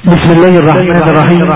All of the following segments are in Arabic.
بسم الله الرحمن الرحيم.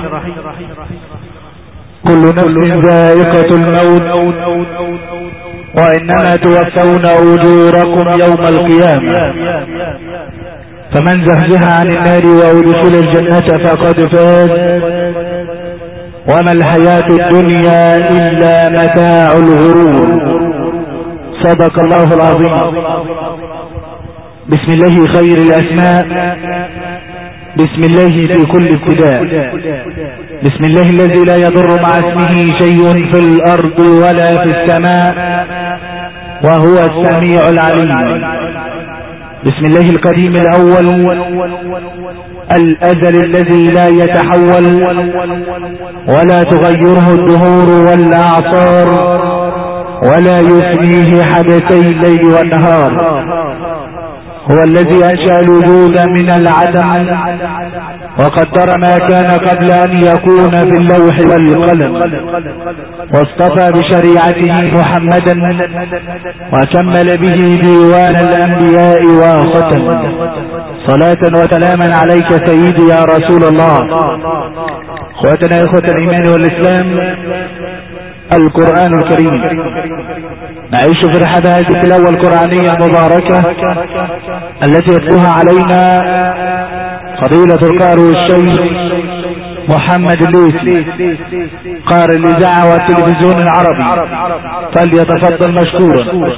كل نفس ذائقة الموت وإنما توفون أجوركم يوم القيامة، فمن زحزح عن النار وأدخل الجنة فقد فاز، وما الحياة الدنيا إلا متاع الغرور. صدق الله العظيم. بسم الله خير الأسماء، بسم الله في كل ابتداء، بسم الله الذي لا يضر مع اسمه شيء في الأرض ولا في السماء وهو السميع العليم. بسم الله القديم الأول الأزل الذي لا يتحول ولا تغيره الدهور والأعصار ولا يثنيه حدثي الليل والنهار. هو الذي أنشأ الوجود من العدم وقدر ما كان قبل أن يكون في اللوح والقلم، واصطفى بشريعته محمدا وكمل به ديوان الأنبياء وختم. صلاة وسلاما عليك سيدي يا رسول الله. اخواتنا اخوة الإيمان والإسلام، القرآن الكريم نعيش في رحاب هذه التلاوة القرآنية المباركة التي يتلوها علينا فضيلة القارئ الشيخ محمد الليثي قارئ الإذاعة والتلفزيون العربي، فليتفضل مشكورا.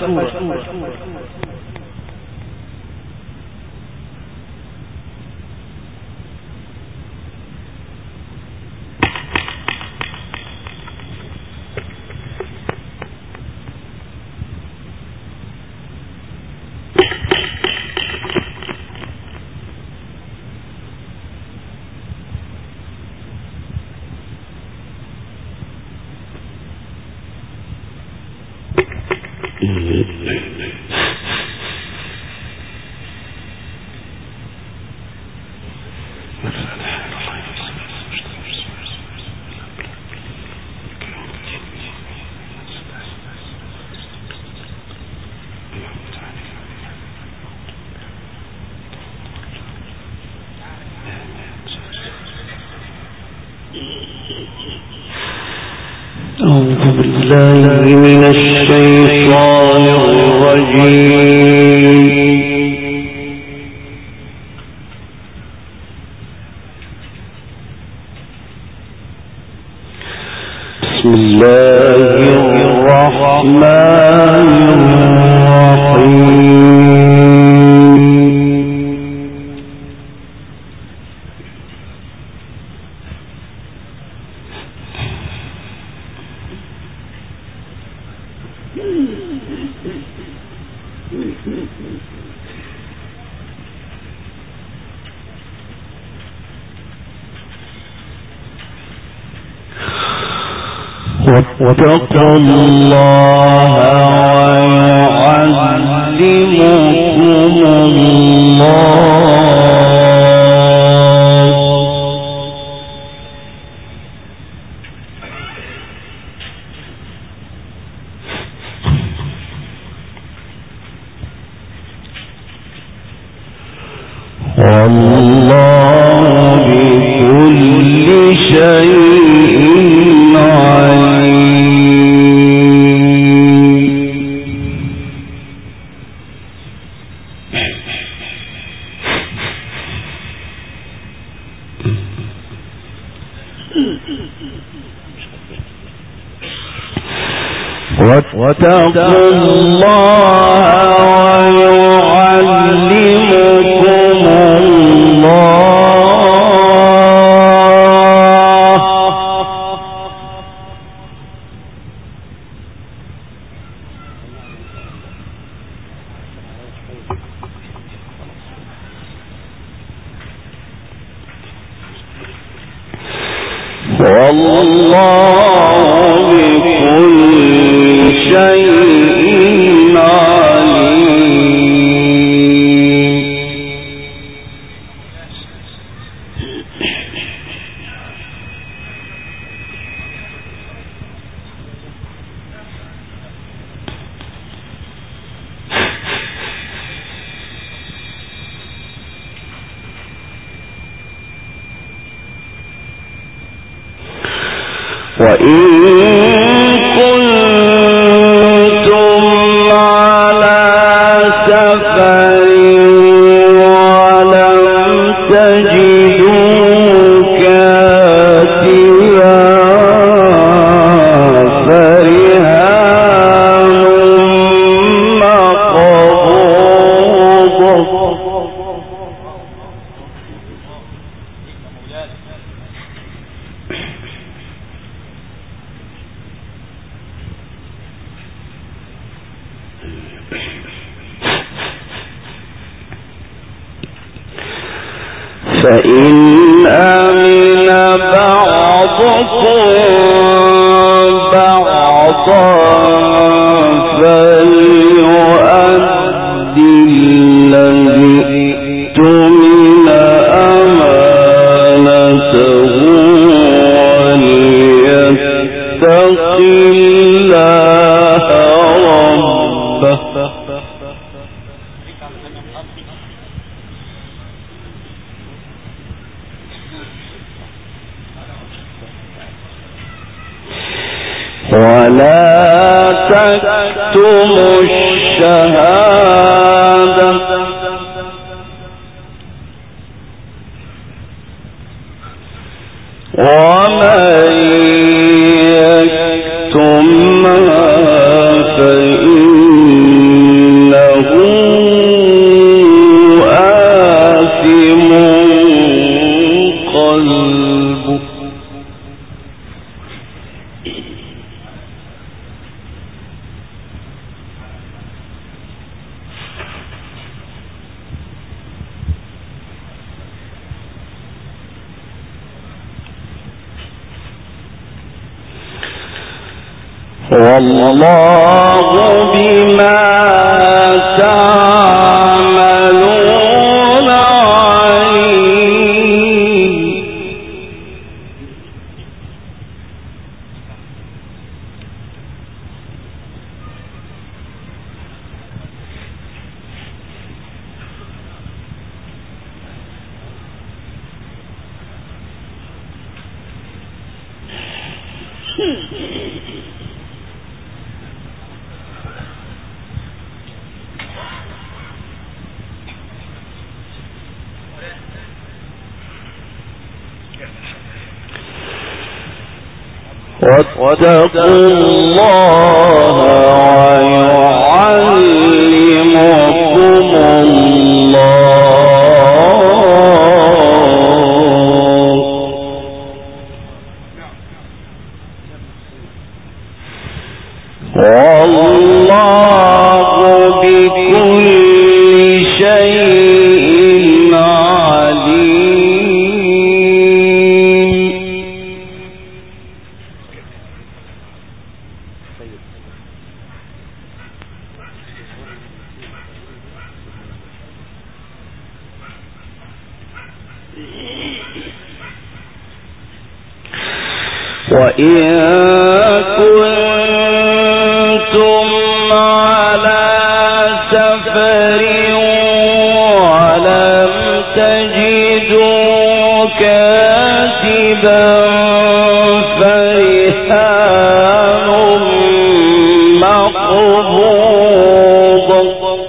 أعوذ بالله من الشيطان الرجيم. بسم الله الرحمن الرحيم. واتقوا الله ويعلمكم والله بكل شيء واتقوا الله ويعلمكم الله والله بكل شيء وإن كنتم على سفر ولم تجدوا كاتبا فرهان مقبوضة فإن أمن بعضكم بعضا فليؤدي الذي اؤتمن أمانته وليتق الله ربه ولا تكتموا الشهادة ومن يكتمها فإنه آثم قلبه والله بما تعملون عليم واتقوا الله ويعلمكم الله والله بكل شيء عليم. وإن كنتم على سفر ولم تجدوا كاتبا فرهان مقبوضة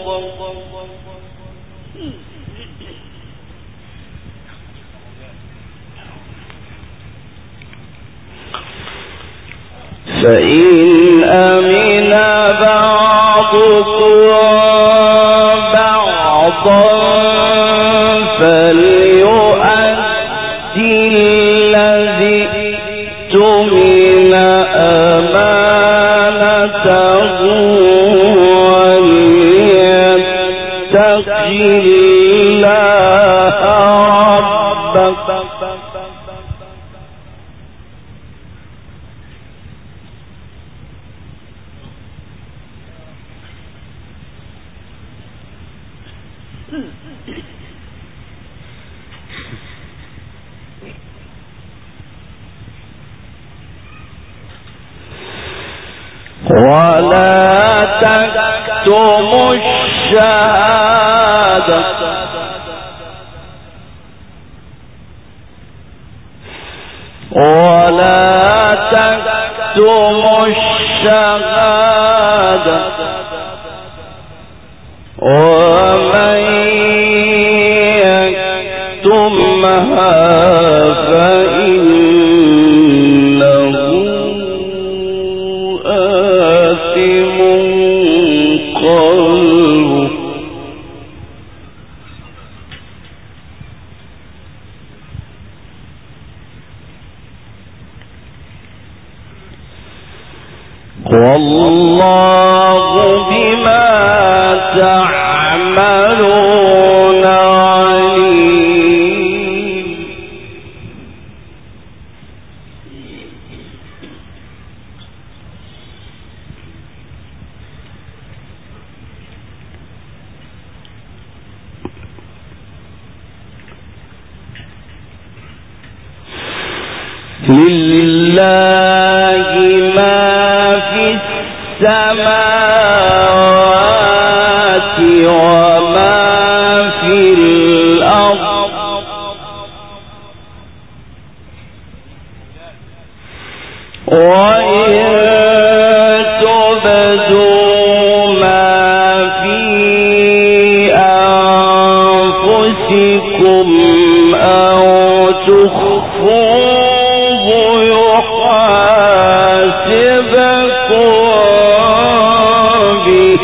فإن أمن بعضكم بعضا فليؤدي الذي اؤتمن أمانته وليتق الله ربه ولا تكتموا الشهادة ولا تكتموا الشهادة ومن يكتمها فإنه آثم قلبه. والله بما تعملون عليم. لله ما في السماوات وما في الأرض وإن تبدوا ما في أنفسكم أو تخفوه يحاسبكم به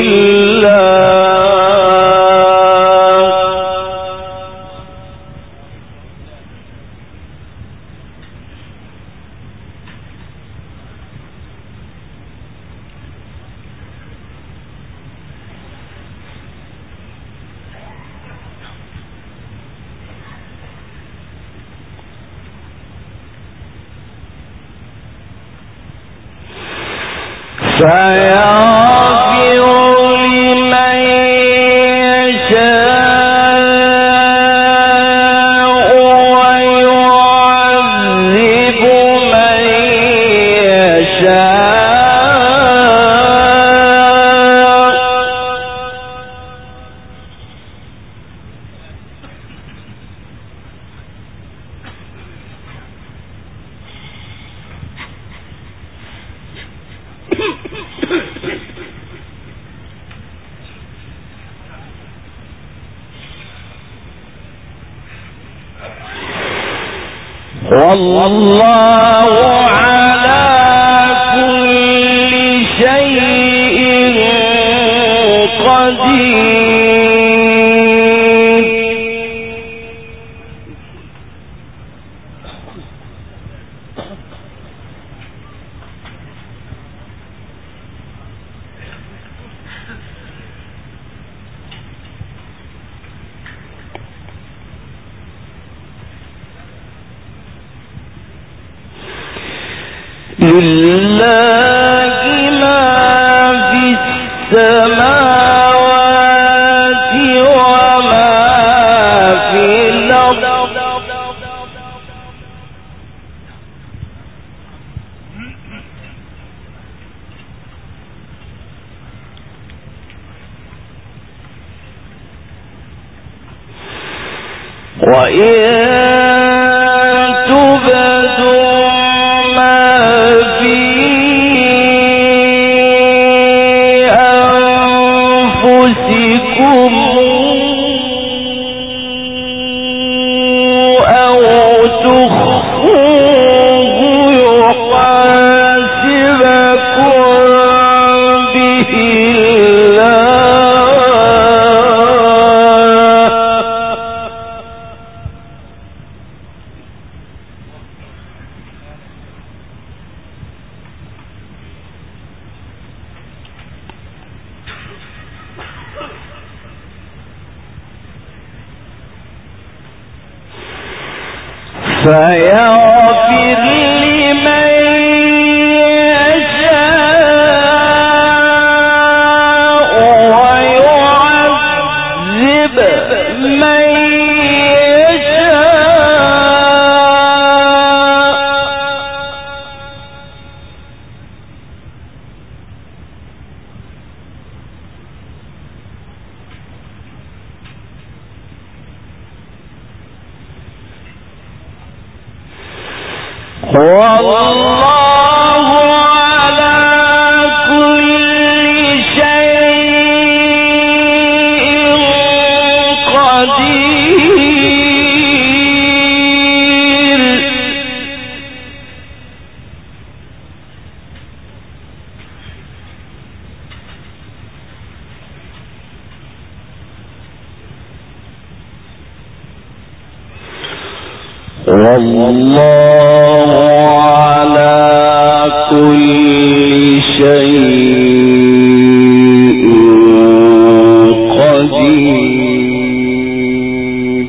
فيغفر لمن يشاء ويعذب من يشاء والله على كل شيء قدير. لله ما في السماوات وما في الأرض وإن تبدوا فيغفر لمن يشاء ويعذب من والله والله على كل شيء قدير.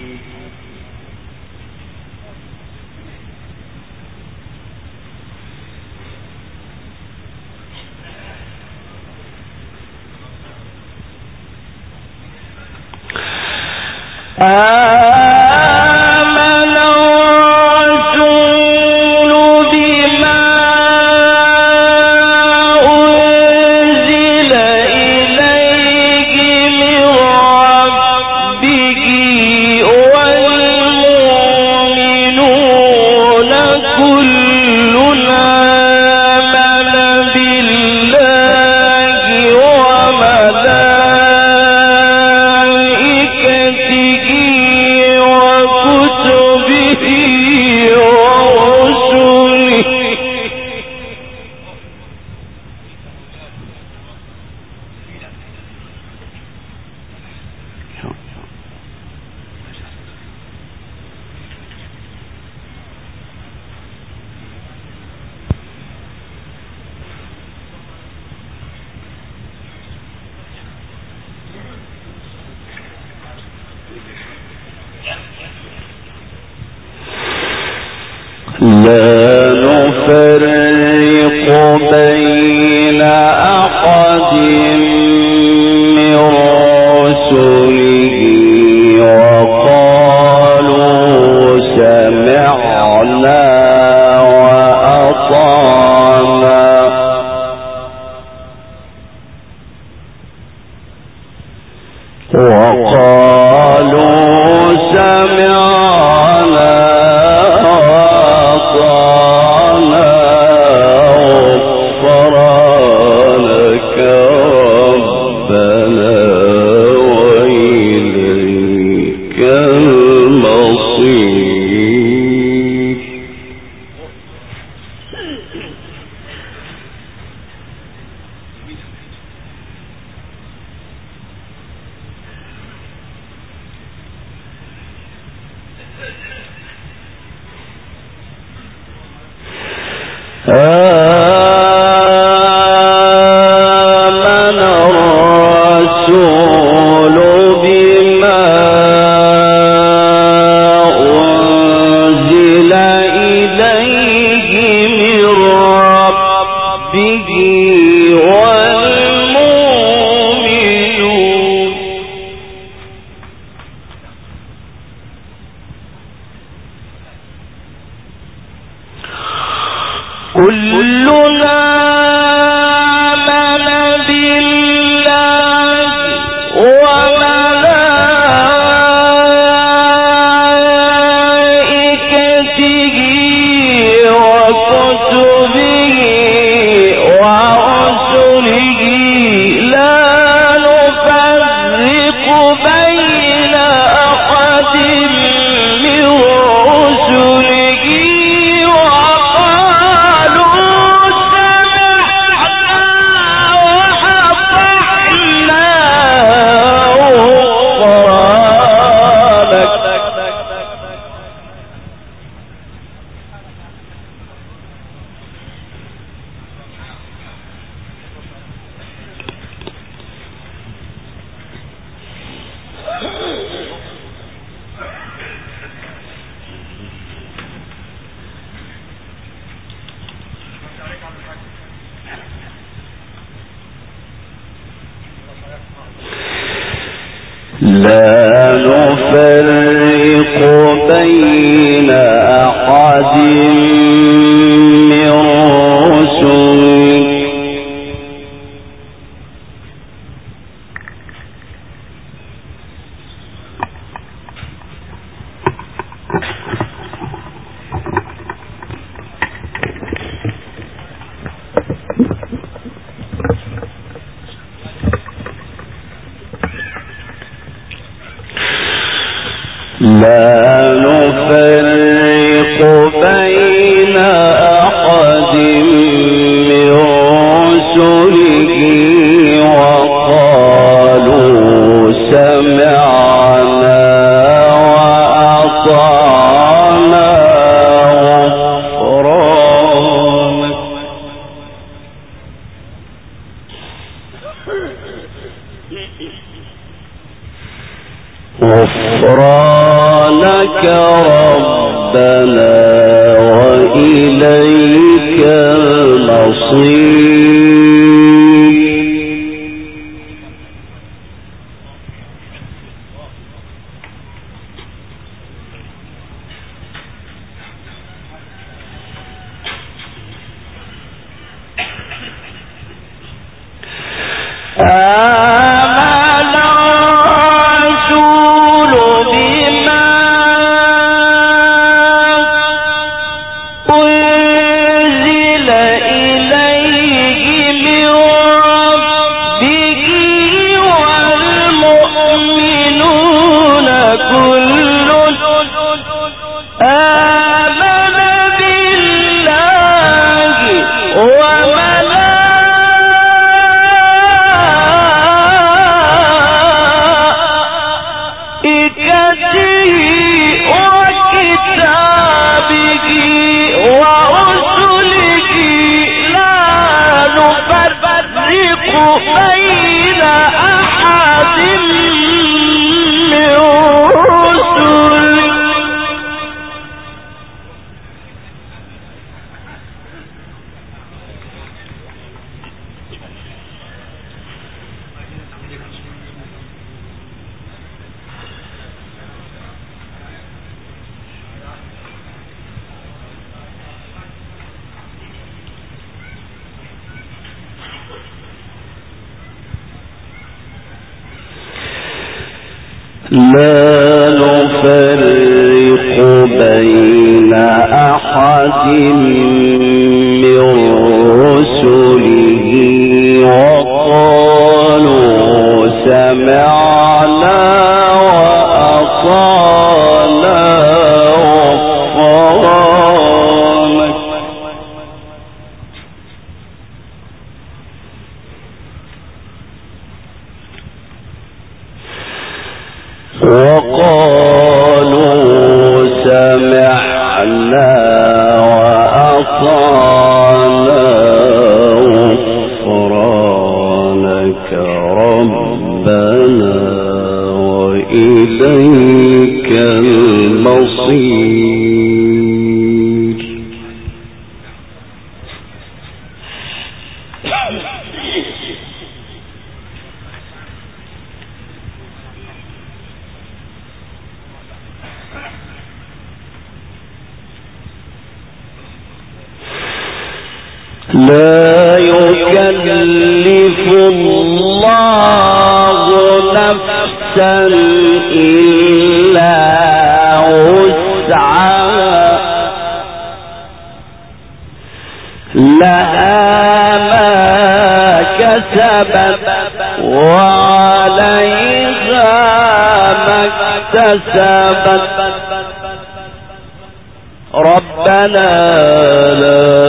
لا نفرق بين أحد من رسله وقالوا سمعنا وأطعنا لا نفرق بين أحد من رسله لا نفرق بين أحد من رسله وقالوا سمعنا وأطعنا غفرانك ربنا وإليك المصير. لا نفرق بين أحد من رسله وقالوا سمعنا وأطعنا غفرانك. وقالوا سمعنا وأطعنا غفرانك ربنا وإليك المصير. لا يكلف الله نفسا إلا وسعها لها ما كسبت وعليها ما اكتسبت ربنا لا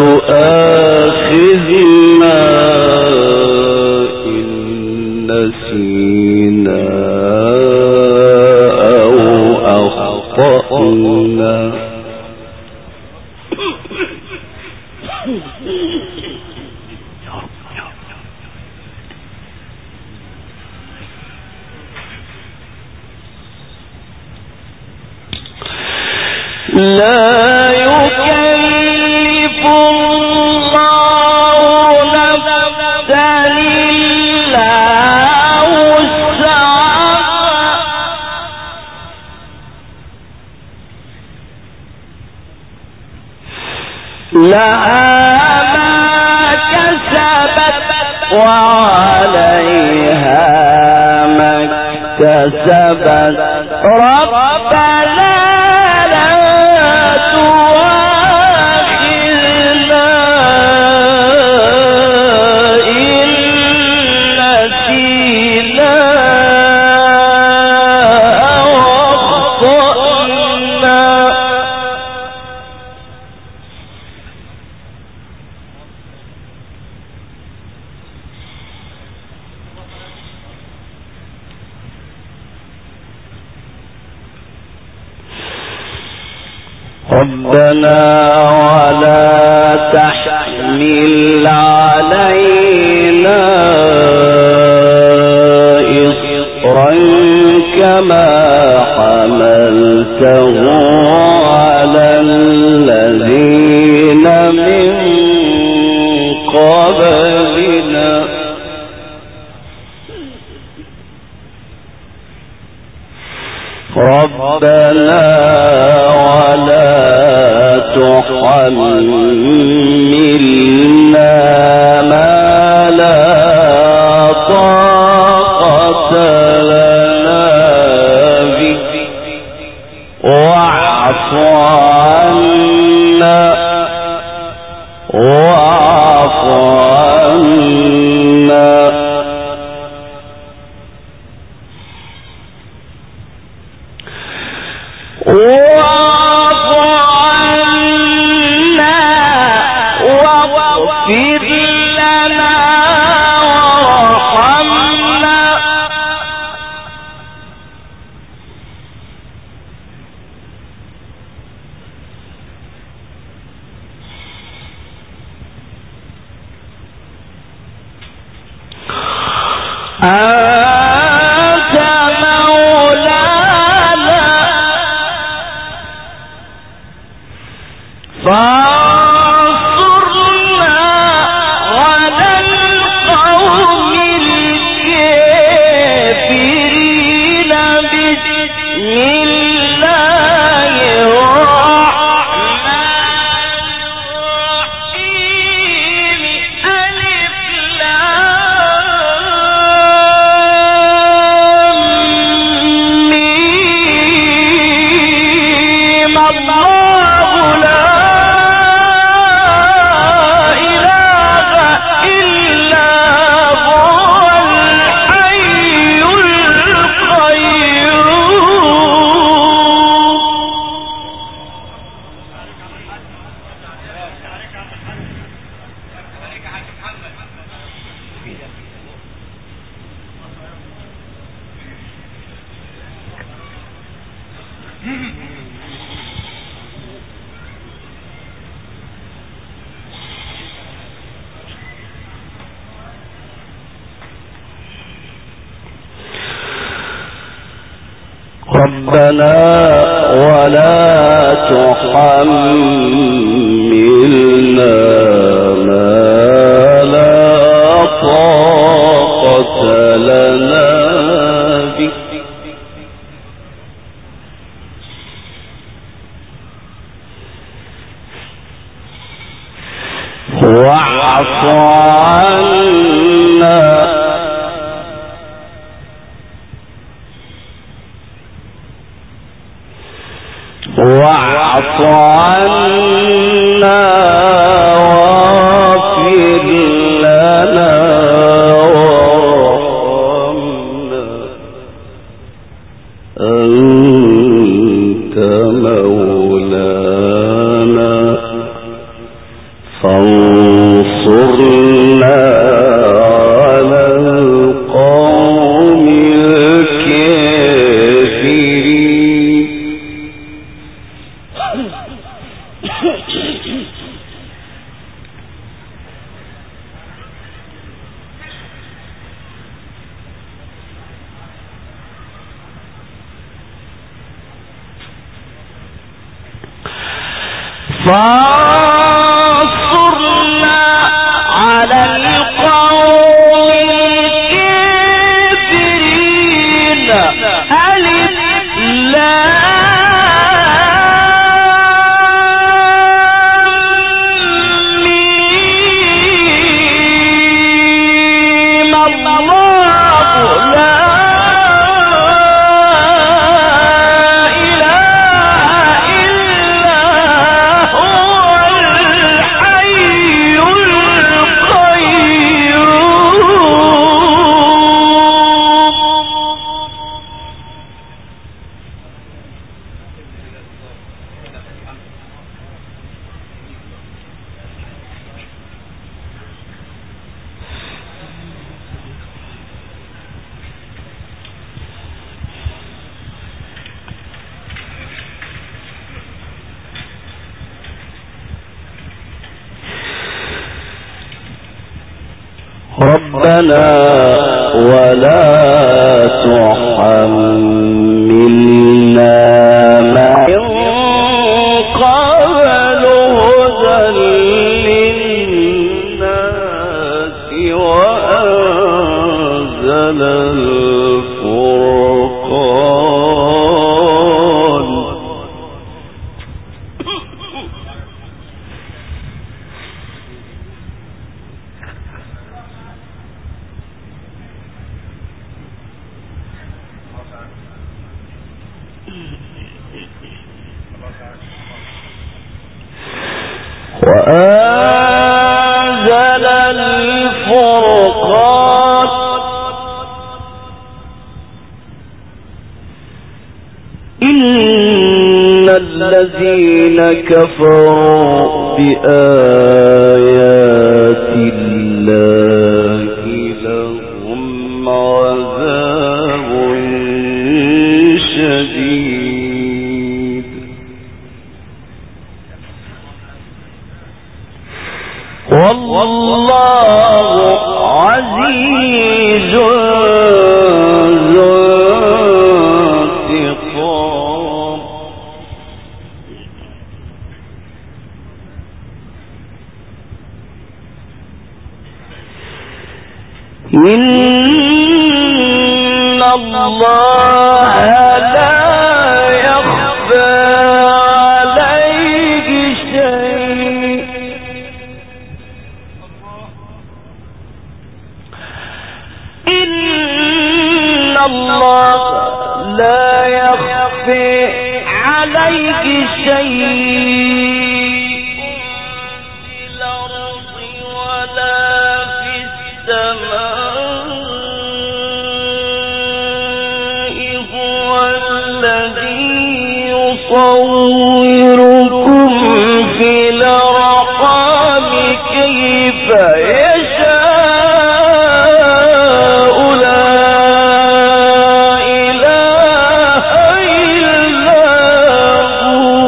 تؤاخذنا إن نسينا أو أخطأنا. لا يكلف الله نفسا إلا وسعها لها ما كسبت وعليها ما اكتسبت ربنا ربنا ولا تحمل علينا إصرا إنما حملته على الذين من قبلنا ربنا ولا تحملنا ما لا طاقة لنا به واعف عنا أنت مولانا فانصرنا على القوم الكافرين بسم الله ربنا ولا تحملنا ما لا طاقة لنا به واعف عنا واعف عنا واغفر لنا وارحمنا أنت مولانا فانصرنا على القوم الكافرين فانصرنا على القوم الكافرين ألف لام ميم الله لا ربنا ولا تحملنا وأنزل الفرقان إن الذين كفروا بآيات الله لهم عذاب شديد والله عزيز ذو انتقام إن الله لا يخفى عليه شيء إن الله لا يخفى عليه شيء في الأرض ولا في السماء هو الذي يصوركم في الأرحام كيف يشاء لا إله إلا هو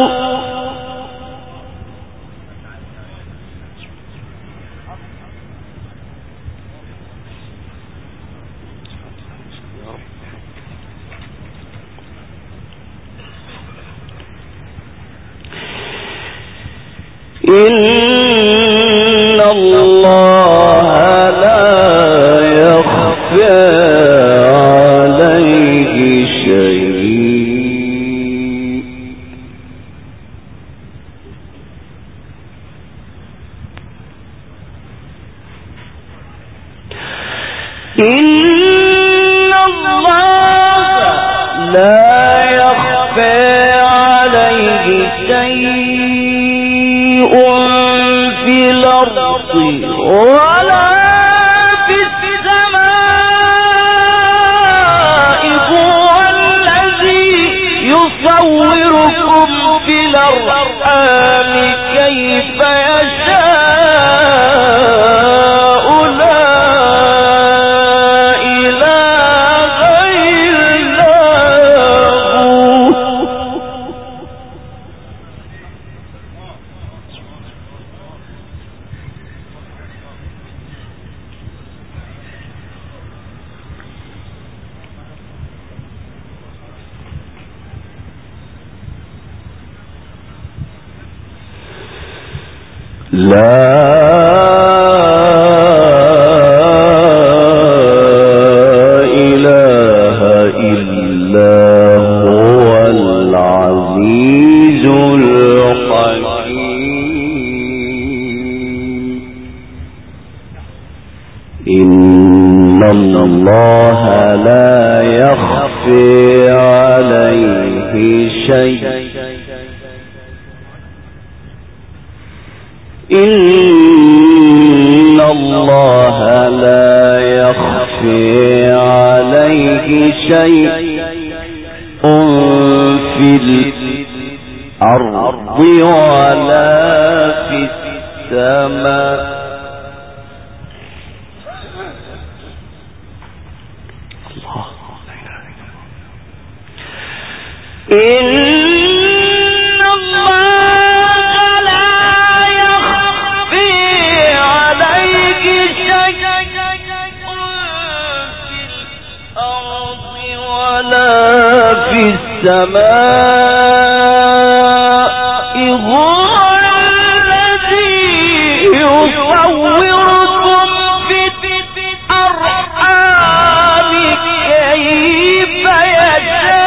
إن الله لا يخفى عليه شيء إن الله لا يخفى عليه شيء في الأرض ولا في السماء هو الذي يصوركم في الأرحام كيف يشاء لا إله إلا هو لا إله إلا هو العزيز الحكيم إن الله لا يخفى عليه شيء إن الله لا يخفى عليه شيء في الأرض ولا في السماء إن الله لا يخفى عليه شيء في الأرض ولا في السماء هو الذي يصوركم في الأرحام كيف يشاء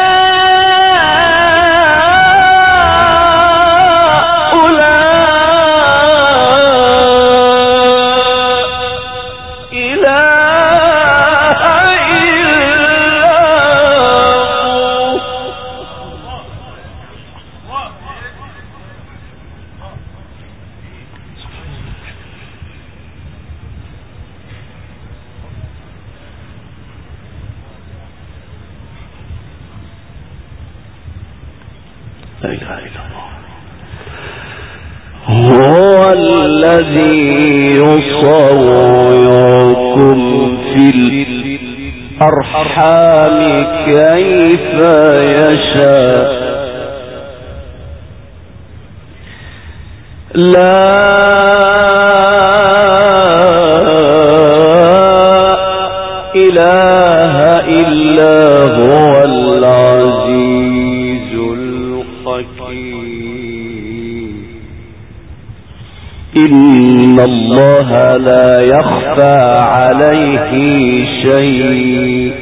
لا إله إلا الله. هو الذي يصوركم في الأرحام كيف يشاء لا إله إلا هو العزيز الحكيم. إن الله لا يخفى عليه شيء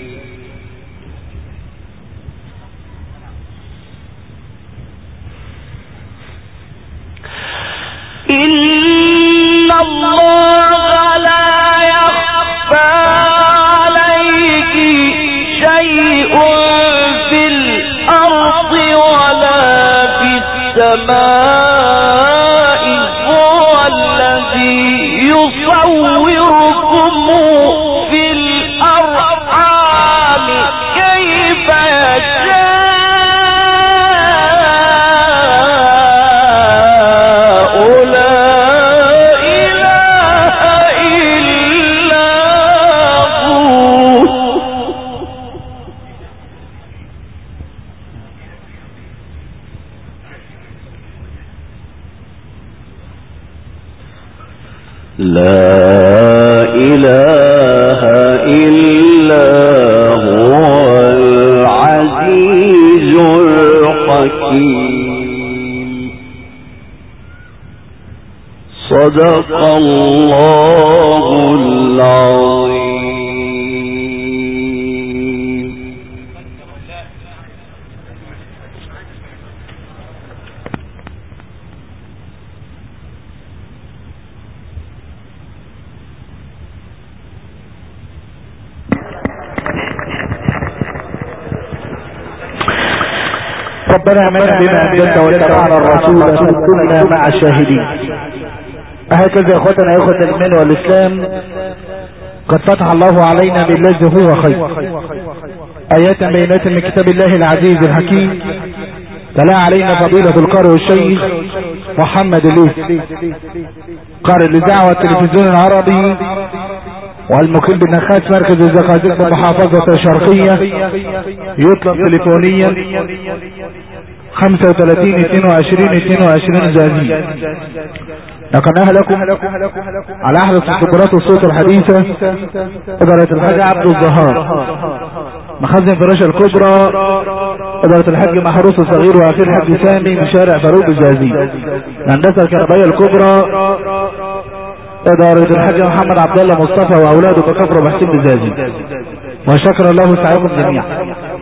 صدق الله العظيم. ربنا آمنا بما أنزلت واتبعنا الرسول فكنا مع الشاهدين. هكذا يا اخوتنا يا اخوة الايمان والاسلام قد فتح الله علينا بالذي هو خير ايات بينات من كتاب الله العزيز الحكيم تلا علينا فضيلة القارئ والشيخ محمد الليث قارئ للدعوة التلفزيون العربي والمقيم بالنخاس مركز الزقازيق المحافظة الشرقية يطلب تليفونيا 35-22-22 زازي. نقلناها لكم على احدث خبرات الصوت الحديثة إدارة الحاج عبد الظهار مخزن فراشة الكبرى إدارة الحاج محروس الصغير واخير حاج سامي من شارع فاروق الزازي. الهندسة الكهربائية الكبرى إدارة الحاج محمد عبد الله مصطفى واولاده بكفر وبحسين بالزازي. وشكر الله سعيكم جميعا.